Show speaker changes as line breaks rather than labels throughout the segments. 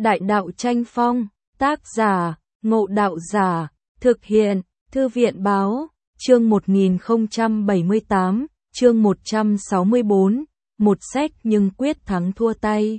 Đại đạo tranh phong, tác giả, Ngộ Đạo Giả, thực hiện, Thư viện báo, chương 1078, chương 164, một sách nhưng quyết thắng thua tay.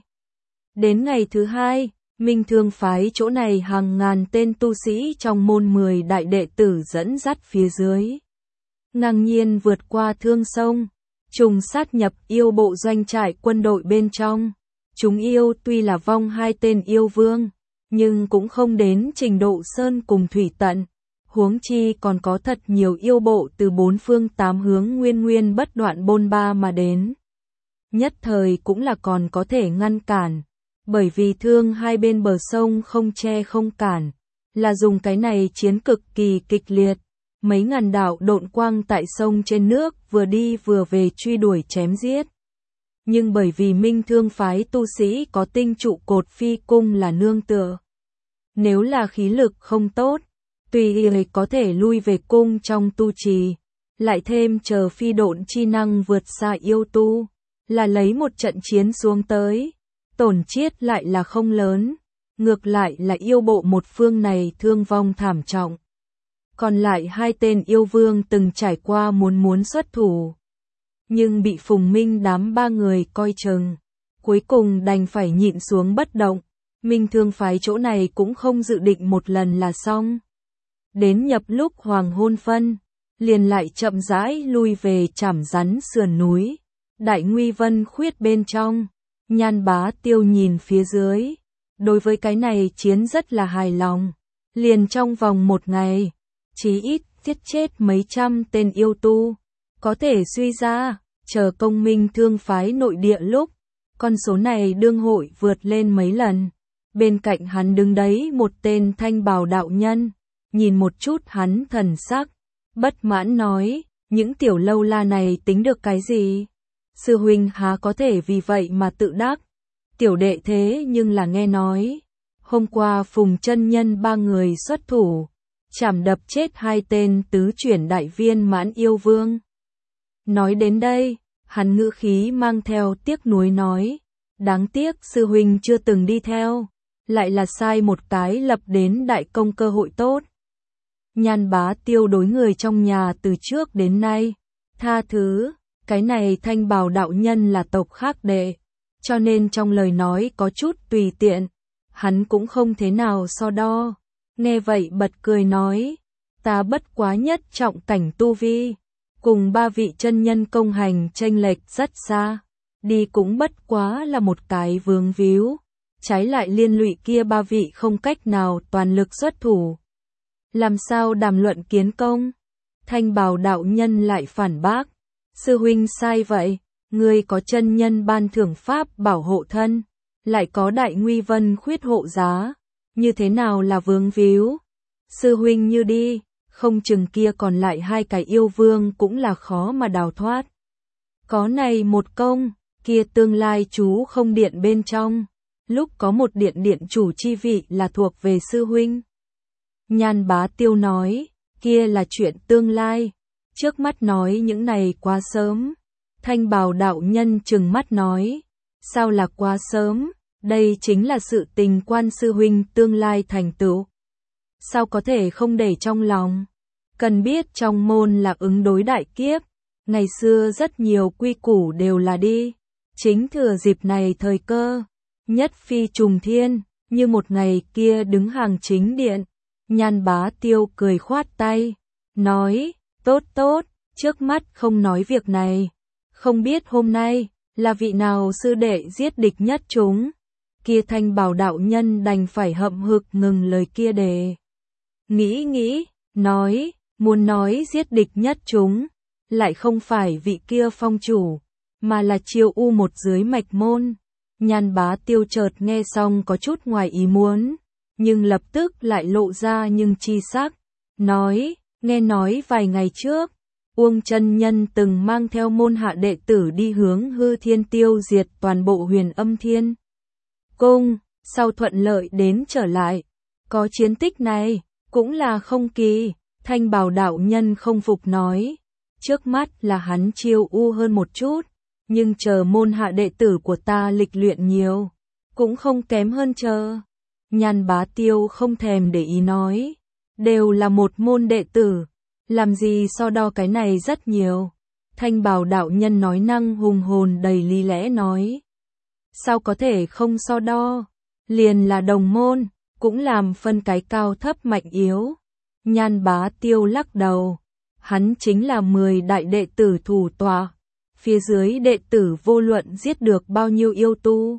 Đến ngày thứ hai, Minh Thương phái chỗ này hàng ngàn tên tu sĩ trong môn 10 đại đệ tử dẫn dắt phía dưới. Ngang nhiên vượt qua Thương Sông, trùng sát nhập yêu bộ doanh trại quân đội bên trong. Chúng yêu tuy là vong 2 tên yêu vương, nhưng cũng không đến trình độ sơn cùng thủy tận. Huống chi còn có thật nhiều yêu bộ từ 4 phương 8 hướng nguyên bất đoạn bôn ba mà đến. Nhất thời cũng là còn có thể ngăn cản, bởi vì Thương hai bên bờ sông không che không cản, là dùng cái này chiến cực kỳ kịch liệt. Mấy ngàn đạo độn quang tại sông trên nước vừa đi vừa về truy đuổi chém giết. Nhưng bởi vì Minh Thương phái tu sĩ có tinh trụ cột phi cung là nương tựa. Nếu là khí lực không tốt, tùy ý có thể lui về cung trong tu trì, lại thêm chờ phi độn chi năng vượt xa yêu tu, là lấy một trận chiến xuống tới, tổn chiết lại là không lớn, ngược lại là yêu bộ một phương này thương vong thảm trọng. Còn lại 2 tên yêu vương từng trải qua muốn xuất thủ, nhưng bị Phùng Minh đám 3 người coi chừng, cuối cùng đành phải nhịn xuống bất động. Minh Thương phái chỗ này cũng không dự định một lần là xong. Đến nhập lúc hoàng hôn phân, liền lại chậm rãi lui về Trảm Rắn sườn núi, Đại Nguy Vân Khuyết bên trong. Nhan Bá Tiêu nhìn phía dưới, đối với cái này chiến rất là hài lòng. Liền trong vòng 1 ngày, chí ít giết chết mấy trăm tên yêu tu. Có thể suy ra, chờ công Minh Thương phái nội địa lúc, con số này đương hội vượt lên mấy lần. Bên cạnh hắn đứng đấy một tên thanh bào đạo nhân, nhìn một chút hắn thần sắc, bất mãn nói, những tiểu lâu la này tính được cái gì? Sư huynh há có thể vì vậy mà tự đắc? Tiểu đệ thế nhưng là nghe nói, hôm qua Phùng chân nhân 3 người xuất thủ, chảm đập chết 2 tên tứ chuyển đại viên mãn yêu vương. Nói đến đây, hắn ngữ khí mang theo tiếc nuối nói, đáng tiếc sư huynh chưa từng đi theo, lại là sai một cái lập đến đại công cơ hội tốt. Nhan Bá Tiêu đối người trong nhà từ trước đến nay, tha thứ, cái này thanh bào đạo nhân là tộc khác đệ, cho nên trong lời nói có chút tùy tiện, hắn cũng không thế nào so đo. Nghe vậy bật cười nói, ta bất quá nhất trọng cảnh tu vi, cùng 3 vị chân nhân công hành chênh lệch rất xa, đi cũng bất quá là một cái vướng víu, trái lại liên lụy kia 3 vị không cách nào toàn lực xuất thủ. Làm sao đàm luận kiến công? Thanh bào đạo nhân lại phản bác, sư huynh sai vậy, ngươi có chân nhân ban thưởng pháp bảo hộ thân, lại có Đại Nguy Vân Khuyết hộ giá, như thế nào là vướng víu? Sư huynh như đi, không chừng kia còn lại 2 cái yêu vương cũng là khó mà đào thoát. Có này một công, kia tương lai chú không điện bên trong, lúc có một điện chủ chi vị là thuộc về sư huynh. Nhan Bá Tiêu nói, kia là chuyện tương lai, trước mắt nói những này quá sớm. Thanh bào đạo nhân trừng mắt nói, sao là quá sớm, đây chính là sự tình quan sư huynh tương lai thành tựu. Sao có thể không để trong lòng? Cần biết trong môn là ứng đối đại kiếp, ngày xưa rất nhiều quy củ đều là đi. Chính thừa dịp này thời cơ, nhất phi trùng thiên, như một ngày kia đứng hàng chính điện. Nhan Bá Tiêu cười khoát tay, nói, tốt tốt, trước mắt không nói việc này. Không biết hôm nay, là vị nào sư đệ giết địch nhất chúng? Kia thanh bào đạo nhân đành phải hậm hực ngừng lời kia để nghĩ, nói, muốn nói giết địch nhất chúng, lại không phải vị kia phong chủ, mà là Chiêu U một dưới mạch môn. Nhan Bá Tiêu chợt nghe xong có chút ngoài ý muốn, nhưng lập tức lại lộ ra nhưng chi sắc, nói, nghe nói vài ngày trước, Uông chân nhân từng mang theo môn hạ đệ tử đi hướng Hư Thiên tiêu diệt toàn bộ Huyền Âm Thiên Cung, sau thuận lợi đến trở lại. Có chiến tích này, cũng là không kỳ. Thanh bào đạo nhân không phục nói, trước mắt là hắn Chiêu U hơn một chút, nhưng chờ môn hạ đệ tử của ta lịch luyện nhiều, cũng không kém hơn chờ Nhan Bá Tiêu không thèm để ý nói, đều là một môn đệ tử, làm gì so đo cái này rất nhiều. Thanh Bào đạo nhân nói năng hùng hồn đầy lý lẽ nói, sao có thể không so đo, liền là đồng môn, cũng làm phân cái cao thấp mạnh yếu. Nhan Bá Tiêu lắc đầu, hắn chính là 10 đại đệ tử thủ tọa, phía dưới đệ tử vô luận giết được bao nhiêu yêu tu.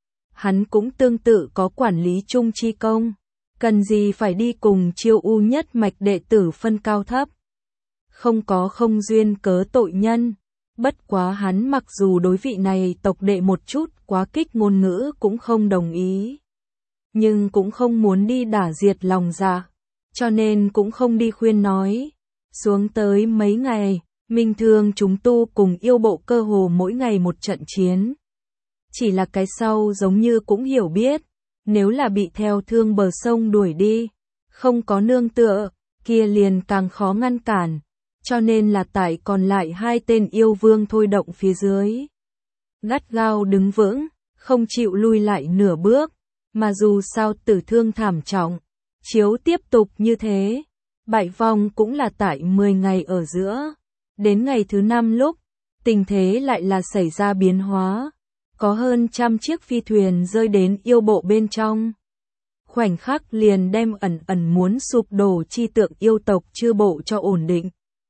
Hắn cũng tương tự có quản lý chung chi công, cần gì phải đi cùng Chiêu U nhất mạch đệ tử phân cao thấp. Không có không duyên cớ tội nhân, bất quá hắn mặc dù đối vị này tộc đệ một chút quá kích ngôn ngữ cũng không đồng ý. Nhưng cũng không muốn đi đả diệt lòng dạ, cho nên cũng không đi khuyên nói. Xuống tới mấy ngày, Minh Thương chúng tu cùng yêu bộ cơ hồ mỗi ngày một trận chiến. Chỉ là cái sau giống như cũng hiểu biết, nếu là bị theo thương bờ sông đuổi đi, không có nương tựa, kia liền càng khó ngăn cản, cho nên là tại còn lại 2 tên yêu vương thôi động phía dưới. Gắt gao đứng vững, không chịu lui lại nửa bước, mà dù sao tử thương thảm trọng, chiếu tiếp tục như thế, bại vong cũng là tại 10 ngày ở giữa. Đến ngày thứ 5 lúc, tình thế lại là xảy ra biến hóa. Có hơn 100 chiếc phi thuyền rơi đến yêu bộ bên trong. Khoảnh khắc liền đem ẩn muốn sụp đổ chi tượng yêu tộc chư bộ cho ổn định.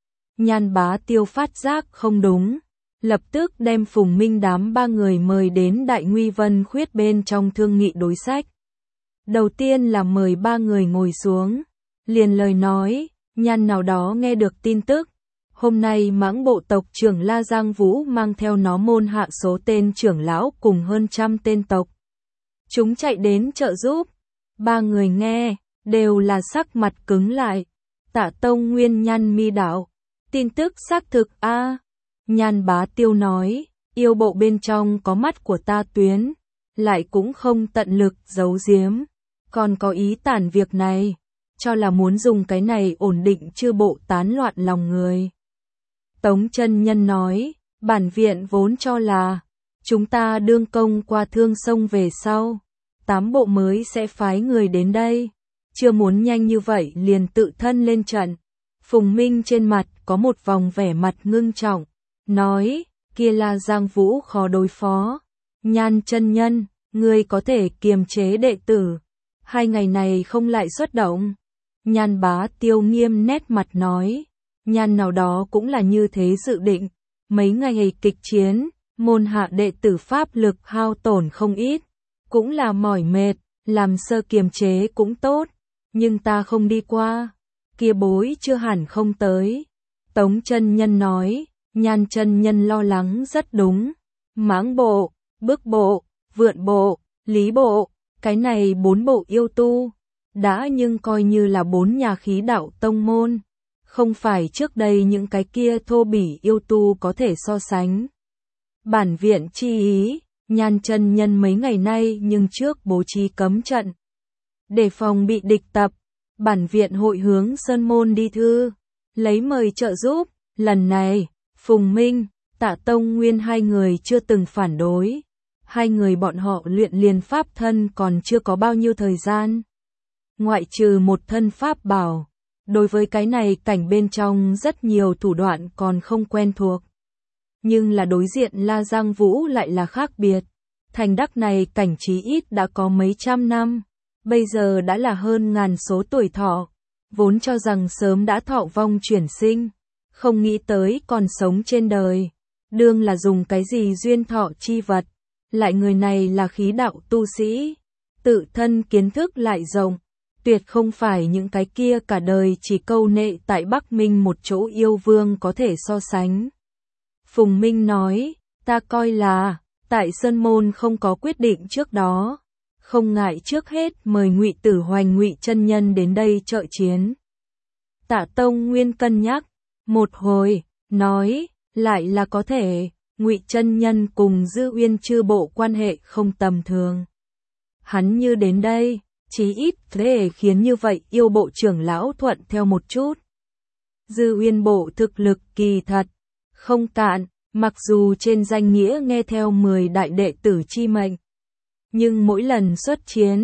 Nhan Bá Tiêu phát giác không đúng, lập tức đem Phùng Minh đám 3 người mời đến Đại Nguy Vân Khuyết bên trong thương nghị đối sách. Đầu tiên là mời 3 người ngồi xuống, liền lời nói, Nhan nào đó nghe được tin tức. Hôm nay Mãng bộ tộc trưởng La Giang Vũ mang theo nó môn hạ số tên trưởng lão cùng hơn 100 tên tộc. Chúng chạy đến trợ giúp. 3 người nghe, đều là sắc mặt cứng lại. Tạ Tông Nguyên nhăn mi đạo. Tin tức xác thực a. Nhan Bá Tiêu nói, yêu bộ bên trong có mắt của ta tuyến, lại cũng không tận lực giấu giếm. Còn có ý tản việc này, cho là muốn dùng cái này ổn định chư bộ tán loạn lòng người. Tống chân nhân nói, bản viện vốn cho là, chúng ta đương công qua Thương Sông về sau, 8 bộ mới sẽ phái người đến đây, chưa muốn nhanh như vậy liền tự thân lên trận. Phùng Minh trên mặt có một vòng vẻ mặt ngưng trọng, nói, kia là Giang Vũ khó đối phó. Nhan chân nhân, ngươi có thể kiềm chế đệ tử, 2 ngày này không lại xuất động. Nhan Bá Tiêu nghiêm nét mặt nói, Nhan nào đó cũng là như thế dự định, mấy ngày kịch chiến, môn hạ đệ tử pháp lực hao tổn không ít, cũng là mỏi mệt, làm sơ kiềm chế cũng tốt, nhưng ta không đi qua, kia bối chưa hẳn không tới. Tống chân nhân nói, Nhan chân nhân lo lắng rất đúng, Mãng bộ, Bức bộ, Vượn bộ, Lý bộ, cái này 4 bộ yêu tu, đã nhưng coi như là 4 nhà khí đạo tông môn. Không phải trước đây những cái kia thô bỉ yêu tu có thể so sánh. Bản viện chi ý, Nhan chân nhân mấy ngày nay nhưng trước bố trí cấm trận. Để phòng bị địch tập, bản viện hội hướng Sơn Môn đi thư, lấy mời trợ giúp. Lần này, Phùng Minh, Tạ Tông Nguyên 2 người chưa từng phản đối. 2 người bọn họ luyện liền pháp thân còn chưa có bao nhiêu thời gian. Ngoại trừ một thân pháp bảo. Đối với cái này cảnh bên trong rất nhiều thủ đoạn còn không quen thuộc. Nhưng là đối diện La Giang Vũ lại là khác biệt. Thành đắc này cảnh chí ít đã có mấy trăm năm, bây giờ đã là hơn ngàn số tuổi thọ. Vốn cho rằng sớm đã thọ vong chuyển sinh, không nghĩ tới còn sống trên đời. Đương là dùng cái gì duyên thọ chi vật, lại người này là khí đạo tu sĩ, tự thân kiến thức lại rộng. Tuyệt không phải những cái kia cả đời chỉ câu nệ tại Bắc Minh một chỗ yêu vương có thể so sánh. Phùng Minh nói, ta coi là, tại Sơn Môn không có quyết định trước đó, không ngại trước hết mời Ngụy Tử Hoành Ngụy chân nhân đến đây trợ chiến. Tạ Tông Nguyên cân nhắc, một hồi, nói, lại là có thể, Ngụy chân nhân cùng Dư Uyên chư bộ quan hệ không tầm thường. Hắn như đến đây, chí ít để khiến như vậy yêu bộ trưởng lão thuận theo một chút. Dư Uyên bộ thực lực kỳ thật, không cạn, mặc dù trên danh nghĩa nghe theo 10 đại đệ tử chi mệnh. Nhưng mỗi lần xuất chiến,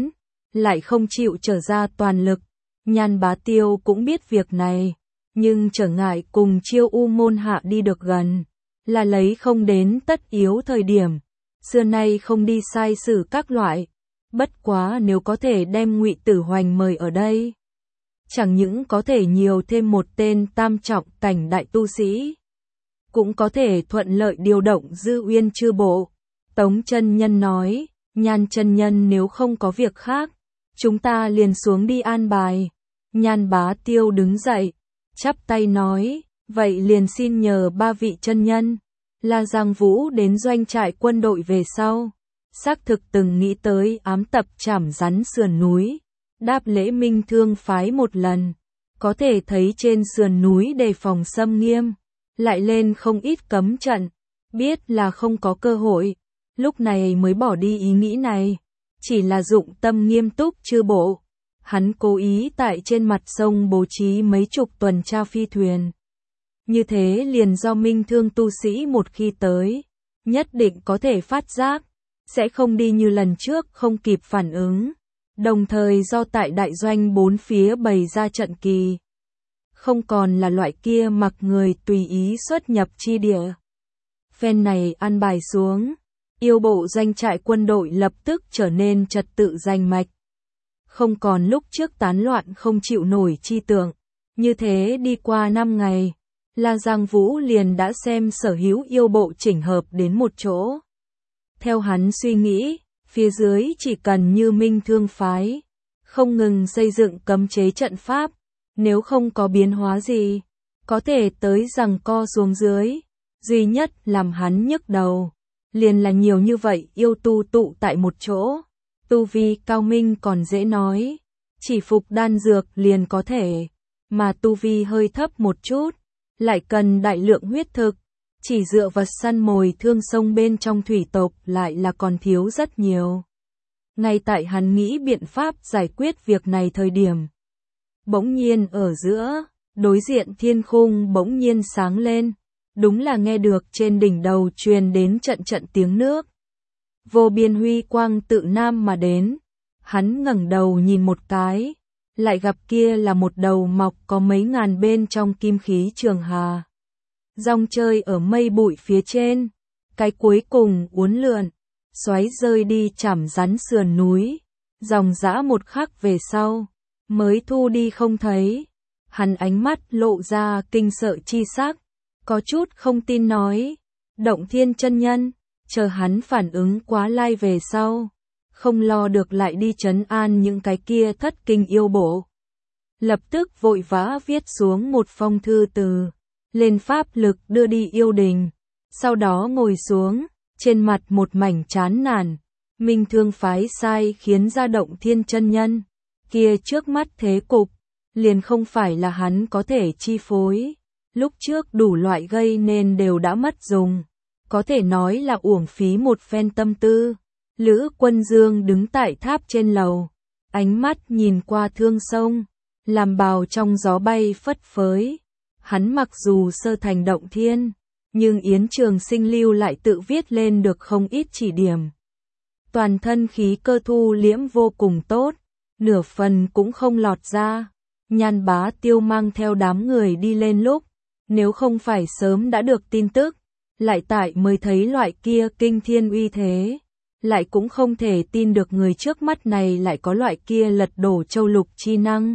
lại không chịu trở ra toàn lực. Nhan Bá Tiêu cũng biết việc này, nhưng trở ngại cùng Chiêu U môn hạ đi được gần, là lấy không đến tất yếu thời điểm. Xưa nay không đi sai xử các loại, bất quá nếu có thể đem Ngụy Tử Hoành mời ở đây, chẳng những có thể nhiều thêm một tên tam trọng cảnh đại tu sĩ, cũng có thể thuận lợi điều động Dư Uyên chư bộ. Tống chân nhân nói, Nhan chân nhân nếu không có việc khác, chúng ta liền xuống đi an bài. Nhan Bá Tiêu đứng dậy, chắp tay nói, vậy liền xin nhờ ba vị chân nhân. La Giang Vũ đến doanh trại quân đội về sau, xác thực từng nghĩ tới ám tập trảm rắn sườn núi, đáp lễ Minh Thương phái một lần, có thể thấy trên sườn núi đề phòng xâm nghiêm, lại lên không ít cấm trận, biết là không có cơ hội, lúc này mới bỏ đi ý nghĩ này, chỉ là dụng tâm nghiêm túc chư bộ. Hắn cố ý tại trên mặt sông bố trí mấy chục tuần tra phi thuyền. Như thế liền do Minh Thương tu sĩ một khi tới, nhất định có thể phát giác, sẽ không đi như lần trước không kịp phản ứng. Đồng thời do tại đại doanh bốn phía bày ra trận kỳ, không còn là loại kia mặc người tùy ý xuất nhập chi địa. Phen này an bài xuống, yêu bộ doanh trại quân đội lập tức trở nên trật tự rành mạch. Không còn lúc trước tán loạn không chịu nổi chi tượng. Như thế đi qua 5 ngày, La Giang Vũ liền đã xem sở hữu yêu bộ chỉnh hợp đến một chỗ. Theo hắn suy nghĩ, phía dưới chỉ cần như Minh Thương phái, không ngừng xây dựng cấm chế trận pháp, nếu không có biến hóa gì, có thể tới giằng co xuống dưới. Duy nhất làm hắn nhức đầu, liền là nhiều như vậy yêu tu tụ tại một chỗ. Tu vi cao minh còn dễ nói, chỉ phục đan dược liền có thể, mà tu vi hơi thấp một chút, lại cần đại lượng huyết thực, chỉ dựa vật săn mồi thương sông bên trong thủy tộc lại là còn thiếu rất nhiều. Ngay tại hắn nghĩ biện pháp giải quyết việc này thời điểm, bỗng nhiên ở giữa, đối diện thiên khung bỗng nhiên sáng lên, đúng là nghe được trên đỉnh đầu truyền đến trận trận tiếng nước. Vô biên huy quang tự nam mà đến, hắn ngẩng đầu nhìn một cái, lại gặp kia là một đầu mọc có mấy ngàn bên trong kim khí trường hà. Rong chơi ở mây bụi phía trên, cái cuối cùng uốn lượn, xoáy rơi đi chảm rắn sườn núi, dòng dã một khắc về sau, mới thu đi không thấy. Hắn ánh mắt lộ ra kinh sợ chi sắc, có chút không tin nói, Động Thiên chân nhân. Chờ hắn phản ứng quá lai về sau, không lo được lại đi trấn an những cái kia thất kinh yêu bộ. Lập tức vội vã viết xuống một phong thư từ, lên pháp lực đưa đi yêu đình, sau đó ngồi xuống, trên mặt một mảnh chán nản. Minh Thương phái sai khiến ra Động Thiên chân nhân, kia trước mắt thế cục, liền không phải là hắn có thể chi phối, lúc trước đủ loại gây nên đều đã mất dùng. Có thể nói là uổng phí một phen tâm tư. Lữ Quân Dương đứng tại tháp trên lầu, ánh mắt nhìn qua thương sông, làm bào trong gió bay phất phới. Hắn mặc dù sơ thành Động Thiên, nhưng Yến Trường Sinh lưu lại tự viết lên được không ít chỉ điểm. Toàn thân khí cơ thu liễm vô cùng tốt, nửa phần cũng không lọt ra. Nhan Bá Tiêu mang theo đám người đi lên lúc, nếu không phải sớm đã được tin tức, lại tại mới thấy loại kia kinh thiên uy thế, lại cũng không thể tin được người trước mắt này lại có loại kia lật đổ châu lục chi năng.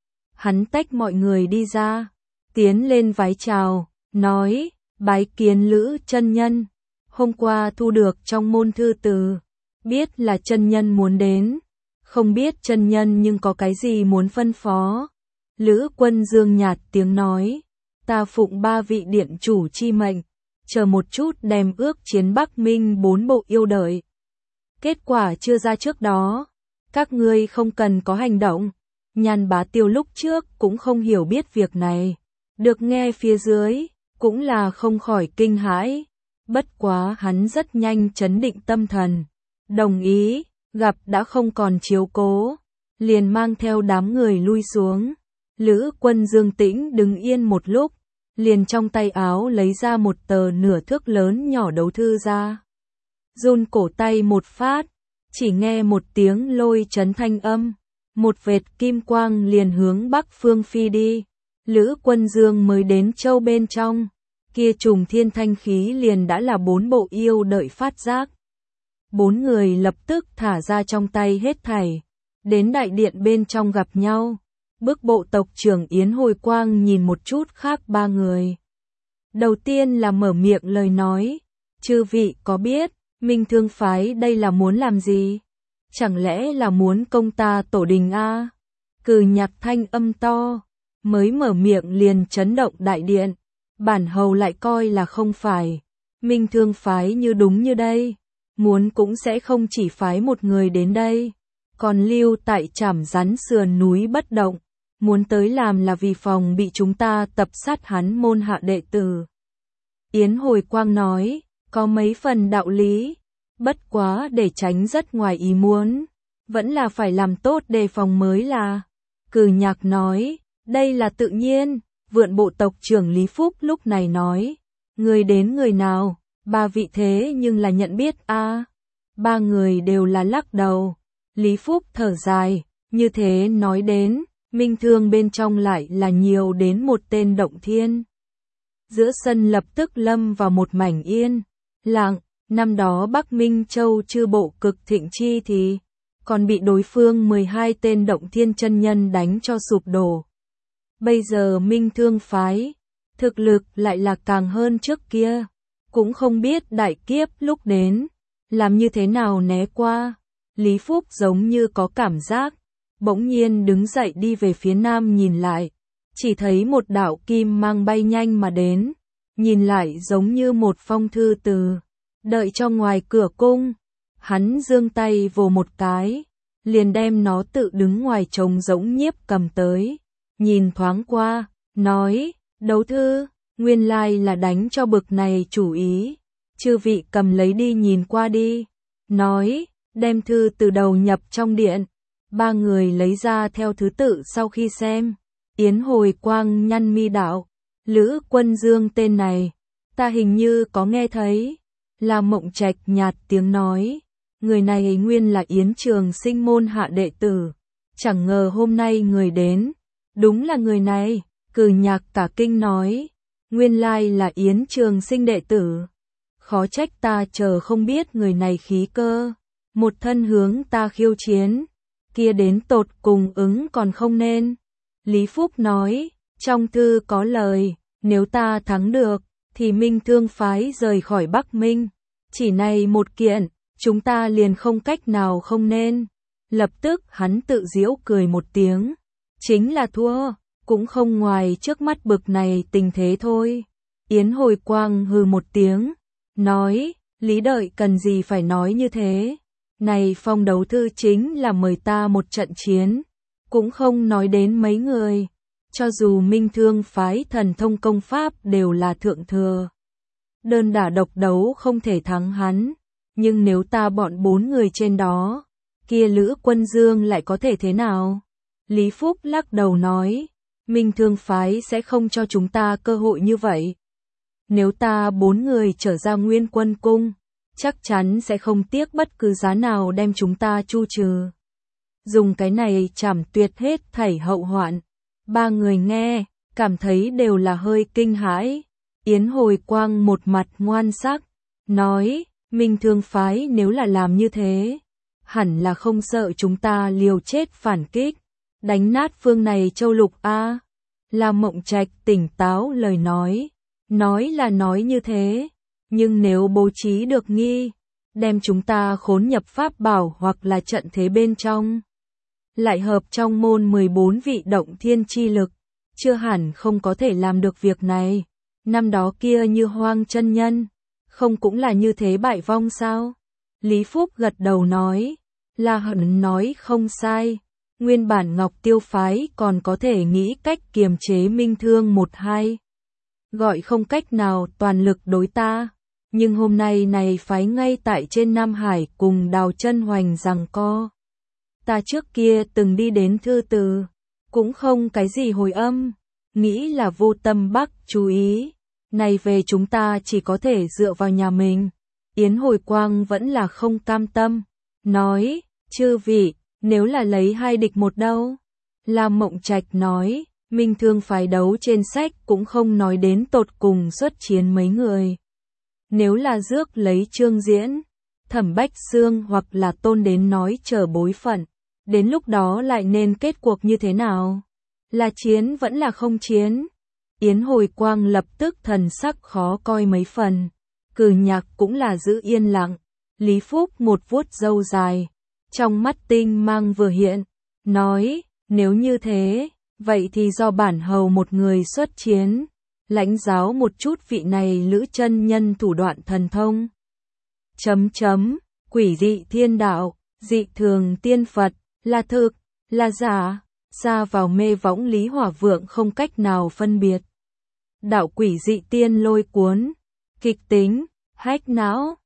Hắn tách mọi người đi ra, tiến lên vái chào, nói, bái kiến Lữ chân nhân, hôm qua thu được trong môn thư từ, biết là chân nhân muốn đến, không biết chân nhân nhưng có cái gì muốn phân phó. Lữ Quân Dương nhạt tiếng nói, ta phụng ba vị điện chủ chi mệnh, chờ một chút đem ước chiến Bắc Minh 4 bộ yêu đợi. Kết quả chưa ra trước đó, các ngươi không cần có hành động. Nhan Bá Tiêu lúc trước cũng không hiểu biết việc này, được nghe phía dưới, cũng là không khỏi kinh hãi. Bất quá hắn rất nhanh trấn định tâm thần, đồng ý, gặp đã không còn chiếu cố, liền mang theo đám người lui xuống. Lữ Quân Dương tĩnh đứng yên một lúc, liền trong tay áo lấy ra một tờ nửa thước lớn nhỏ đấu thư ra. Run cổ tay một phát, chỉ nghe một tiếng lôi chấn thanh âm, một vệt kim quang liền hướng bắc phương phi đi. Lữ Quân Dương mới đến châu bên trong, kia trùng thiên thanh khí liền đã là 4 bộ yêu đợi phát giác. 4 người lập tức thả ra trong tay hết thảy, đến đại điện bên trong gặp nhau. Bức bộ tộc trưởng Yến Hồi Quang nhìn một chút khác 3 người. Đầu tiên là mở miệng lời nói, chư vị có biết, Minh Thương phái đây là muốn làm gì? Chẳng lẽ là muốn công ta tổ đình a? Cừ Nhạc thanh âm to, mới mở miệng liền chấn động đại điện. Bản hầu lại coi là không phải, Minh Thương phái như đúng như đây, muốn cũng sẽ không chỉ phái một người đến đây, còn lưu tại Trảm Rắn sườn núi bất động, muốn tới làm là vì phòng bị chúng ta tập sát hắn môn hạ đệ tử. Yến Hồi Quang nói, có mấy phần đạo lý, bất quá để tránh rất ngoài ý muốn, vẫn là phải làm tốt đề phòng mới là. Cừ Nhạc nói, đây là tự nhiên. Vượn bộ tộc trưởng Lý Phúc lúc này nói, người đến người nào, 3 vị thế nhưng là nhận biết a. 3 người đều là lắc đầu. Lý Phúc thở dài, như thế nói đến, Minh Thương bên trong lại là nhiều đến một tên Động Thiên. Giữa sân lập tức lâm vào một mảnh yên lặng. Năm đó Bắc Minh Châu chư bộ cực thịnh chi thì còn bị đối phương 12 tên Động Thiên chân nhân đánh cho sụp đổ. Bây giờ Minh Thương phái, thực lực lại là càng hơn trước kia, cũng không biết đại kiếp lúc đến, làm như thế nào né qua. Lý Phúc giống như có cảm giác, bỗng nhiên đứng dậy đi về phía nam nhìn lại, chỉ thấy một đạo kim mang bay nhanh mà đến, nhìn lại giống như một phong thư từ, đợi cho ngoài cửa cung. Hắn giương tay vồ một cái, liền đem nó tự đứng ngoài trống rỗng Nhiếp cầm tới. Nhìn thoáng qua, nói, đấu thư, nguyên lai là đánh cho bực này chủ ý, chư vị cầm lấy đi nhìn qua đi. Nói, đem thư từ đầu nhập trong điện, 3 người lấy ra theo thứ tự sau khi xem. Yến Hồi Quang nhăn mi đạo, Lữ Quân Dương tên này, ta hình như có nghe thấy. Là Mộng Trạch nhạt tiếng nói, người này nguyên là Yến Trường Sinh môn hạ đệ tử, chẳng ngờ hôm nay người đến. Đúng là người này, Cừ Nhạc cả kinh nói, nguyên lai là Yến Trường Sinh đệ tử. Khó trách ta chờ không biết người này khí cơ, một thân hướng ta khiêu chiến, kia đến tột cùng ứng còn không nên. Lý Phúc nói, trong thư có lời, nếu ta thắng được, thì Minh Thương phái rời khỏi Bắc Minh. Chỉ này một kiện, chúng ta liền không cách nào không nên. Lập tức hắn tự giễu cười một tiếng. Chính là thua, cũng không ngoài trước mắt bực này tình thế thôi. Yến Hồi Quang hừ một tiếng, nói, Lý Đợi cần gì phải nói như thế. Này phong đấu thư chính là mời ta một trận chiến, cũng không nói đến mấy người. Cho dù Minh Thương phái thần thông công pháp đều là thượng thừa, đơn đả độc đấu không thể thắng hắn, nhưng nếu ta bọn 4 người trên đó, kia Lữ Quân Dương lại có thể thế nào? Lý Phúc lắc đầu nói, Minh Thương phái sẽ không cho chúng ta cơ hội như vậy. Nếu ta 4 người trở ra Nguyên Quân cung, chắc chắn sẽ không tiếc bất cứ giá nào đem chúng ta chu trừ. Dùng cái này chảm tuyệt hết thảy hậu hoạn. 3 người nghe, cảm thấy đều là hơi kinh hãi. Yến Hồi Quang một mặt ngoan sắc, nói, Minh Thương phái nếu là làm như thế, hẳn là không sợ chúng ta liều chết phản kích, đánh nát phương này châu lục a. Là Mộng Trạch tỉnh táo lời nói là nói như thế, nhưng nếu bố trí được nghi, đem chúng ta khốn nhập pháp bảo hoặc là trận thế bên trong, lại hợp trong môn 14 vị Động Thiên chi lực, chưa hẳn không có thể làm được việc này. Năm đó kia Như Hoang chân nhân, không cũng là như thế bại vong sao? Lý Phúc gật đầu nói, là hẳn nói không sai. Nguyên bản Ngọc Tiêu phái còn có thể nghĩ cách kiềm chế Minh Thương 1-2, gọi không cách nào toàn lực đối ta, nhưng hôm nay này phái ngay tại trên Nam Hải cùng Đào Chân Hoành giằng co. Ta trước kia từng đi đến thư từ, cũng không cái gì hồi âm, nghĩ là vô tâm Bắc chú ý, này về chúng ta chỉ có thể dựa vào nhà mình. Yến Hồi Quang vẫn là không cam tâm, nói, chư vị, nếu là lấy 2 địch 1 đâu? Lam Mộng Trạch nói, Minh Thương phái đấu trên sách cũng không nói đến tột cùng xuất chiến mấy người. Nếu là rước lấy Trương Diễn, Thẩm Bách Xương hoặc là Tôn đến nói chờ bối phận, đến lúc đó lại nên kết cuộc như thế nào? Là chiến vẫn là không chiến? Yến Hồi Quang lập tức thần sắc khó coi mấy phần. Cử Nhạc cũng là giữ yên lặng. Lý Phúc một vuốt râu dài, trong mắt tinh mang vừa hiện, nói, nếu như thế, vậy thì do bản hầu một người xuất chiến, lãnh giáo một chút vị này Lữ chân nhân thủ đoạn thần thông. Quỷ dị thiên đạo, dị thường tiên Phật, là thực, là giả, xa vào mê võng Lý Hỏa Vượng không cách nào phân biệt. Đạo quỷ dị tiên lôi cuốn, kịch tính, hách não,